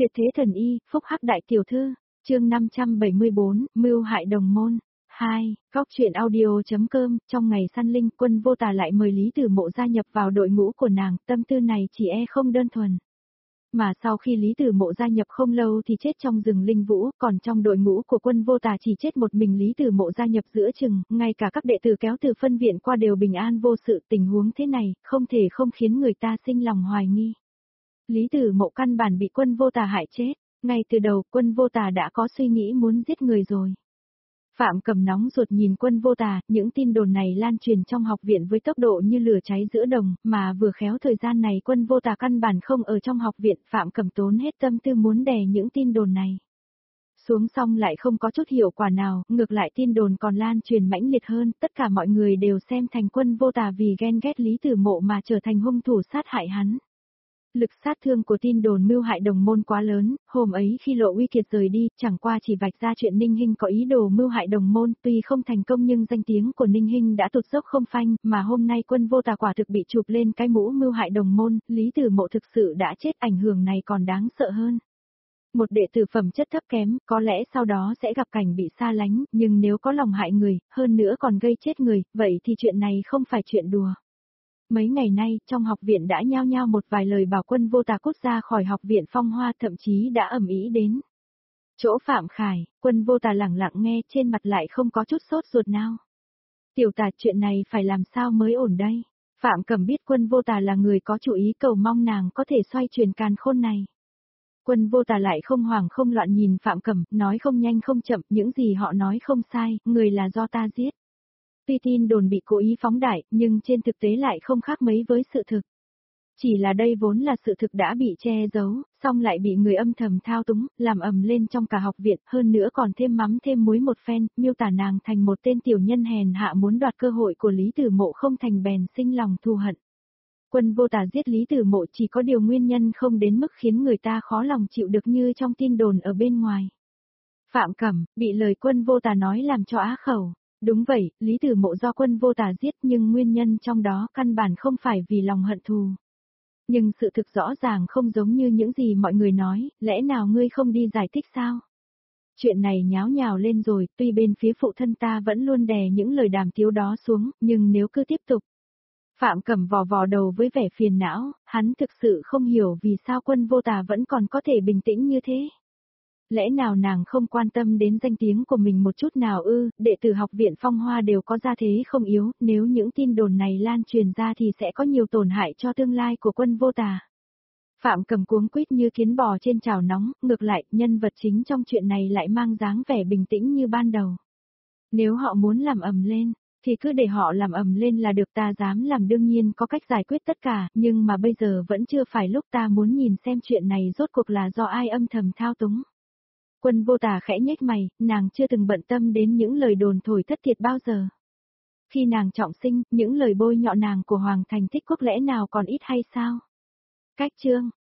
Tuyệt thế thần y, phúc hắc đại tiểu thư, chương 574, mưu hại đồng môn. 2. Góc truyện audio.com. Trong ngày săn linh, Quân Vô Tà lại mời Lý Tử Mộ gia nhập vào đội ngũ của nàng, tâm tư này chỉ không đơn thuần. Mà sau khi Lý Tử Mộ gia nhập không lâu thì chết trong rừng linh vũ, còn trong đội ngũ của Quân Vô Tà chỉ chết một mình Lý Tử Mộ gia nhập giữa chừng, ngay cả các đệ tử kéo từ phân viện qua đều bình an vô sự. Tình huống thế này, không thể không khiến người ta sinh lòng hoài nghi. Lý Tử Mộ căn bản bị Quân Vô Tà hại chết, ngay từ đầu Quân Vô Tà đã có suy nghĩ muốn giết người rồi. Phạm Cầm nóng ruột nhìn Quân Vô Tà, những tin đồn này lan truyền trong học viện với tốc độ như lửa cháy giữa đồng, mà vừa khéo thời gian này Quân Vô Tà căn bản không ở trong học viện, Phạm Cầm tốn hết tâm tư muốn đè những tin đồn này xuống xong lại không có chút hiệu quả nào, ngược lại tin đồn còn lan truyền mãnh liệt hơn, tất cả mọi người đều xem thành Quân Vô Tà vì ghen ghét Lý Tử Mộ mà trở thành hung thủ sát hại hắn. Lực sát thương của tin đồn mưu hại đồng môn quá lớn, hôm ấy khi Lộ Uy Kiệt rời đi, chẳng qua chỉ vạch ra chuyện Ninh Hinh có ý đồ mưu hại đồng môn, tuy không thành công nhưng danh tiếng của Ninh Hinh đã tụt dốc không phanh, mà hôm nay Quân Vô Tà quả thực bị chụp lên cái mũ mưu hại đồng môn, Lý Tử Mộ thực sự đã chết, ảnh hưởng này còn đáng sợ hơn. Một đệ tử phẩm chất thấp kém, có lẽ sau đó sẽ gặp cảnh bị xa lánh, nhưng nếu có lòng hại người, hơn nữa còn gây chết người, vậy thì chuyện này không phải chuyện đùa. Mấy ngày nay, trong học viện đã nhao nhao một vài lời bảo Quân Vô Tà cút ra khỏi học viện Phong Hoa, thậm chí đã ầm ĩ đến chỗ Phạm Khải. Quân Vô Tà lẳng lặng nghe, trên mặt lại không có chút sốt ruột nào. Tiểu Tà, chuyện này phải làm sao mới ổn đây? Phạm Cầm biết Quân Vô Tà là người có chủ ý, cầu mong nàng có thể xoay chuyển càn khôn này. Quân Vô Tà lại không hoảng không loạn nhìn Phạm Cầm, nói không nhanh không chậm, những gì họ nói không sai, người là do ta giết. Tuy tin đồn bị cố ý phóng đại, nhưng trên thực tế lại không khác mấy với sự thực. Chỉ là đây vốn là sự thực đã bị che giấu, xong lại bị người âm thầm thao túng, làm ầm lên trong cả học viện, hơn nữa còn thêm mắm thêm muối một phen, miêu tả nàng thành một tên tiểu nhân hèn hạ muốn đoạt cơ hội của Lý Tử Mộ, không thành bèn sinh lòng thù hận. Quân Vô Tà giết Lý Tử Mộ chỉ có điều nguyên nhân không đến mức khiến người ta khó lòng chịu được như trong tin đồn ở bên ngoài. Phạm Cẩm, bị lời Quân Vô Tà nói làm cho á khẩu. Đúng vậy, Lý Tử Mộ do Quân Vô Tà giết, nhưng nguyên nhân trong đó căn bản không phải vì lòng hận thù. Nhưng sự thực rõ ràng không giống như những gì mọi người nói, lẽ nào ngươi không đi giải thích sao? Chuyện này nháo nhào lên rồi, tuy bên phía phụ thân ta vẫn luôn đè những lời đàm tiếu đó xuống, nhưng nếu cứ tiếp tục. Phạm Cẩm vò vò đầu với vẻ phiền não, hắn thực sự không hiểu vì sao Quân Vô Tà vẫn còn có thể bình tĩnh như thế. Lẽ nào nàng không quan tâm đến danh tiếng của mình một chút nào ư? Đệ tử học viện Phong Hoa đều có gia thế không yếu, nếu những tin đồn này lan truyền ra thì sẽ có nhiều tổn hại cho tương lai của Quân Vô Tà. Phạm Cầm cuống quýt như kiến bò trên chảo nóng, ngược lại, nhân vật chính trong chuyện này lại mang dáng vẻ bình tĩnh như ban đầu. Nếu họ muốn làm ầm lên, thì cứ để họ làm ầm lên là được, ta dám làm đương nhiên có cách giải quyết tất cả, nhưng mà bây giờ vẫn chưa phải lúc, ta muốn nhìn xem chuyện này rốt cuộc là do ai âm thầm thao túng. Quân Vô Tà khẽ nhếch mày, nàng chưa từng bận tâm đến những lời đồn thổi thất thiệt bao giờ. Khi nàng trọng sinh, những lời bôi nhọ nàng của Hoàng Thành Thích Quốc lẽ nào còn ít hay sao? Cách chương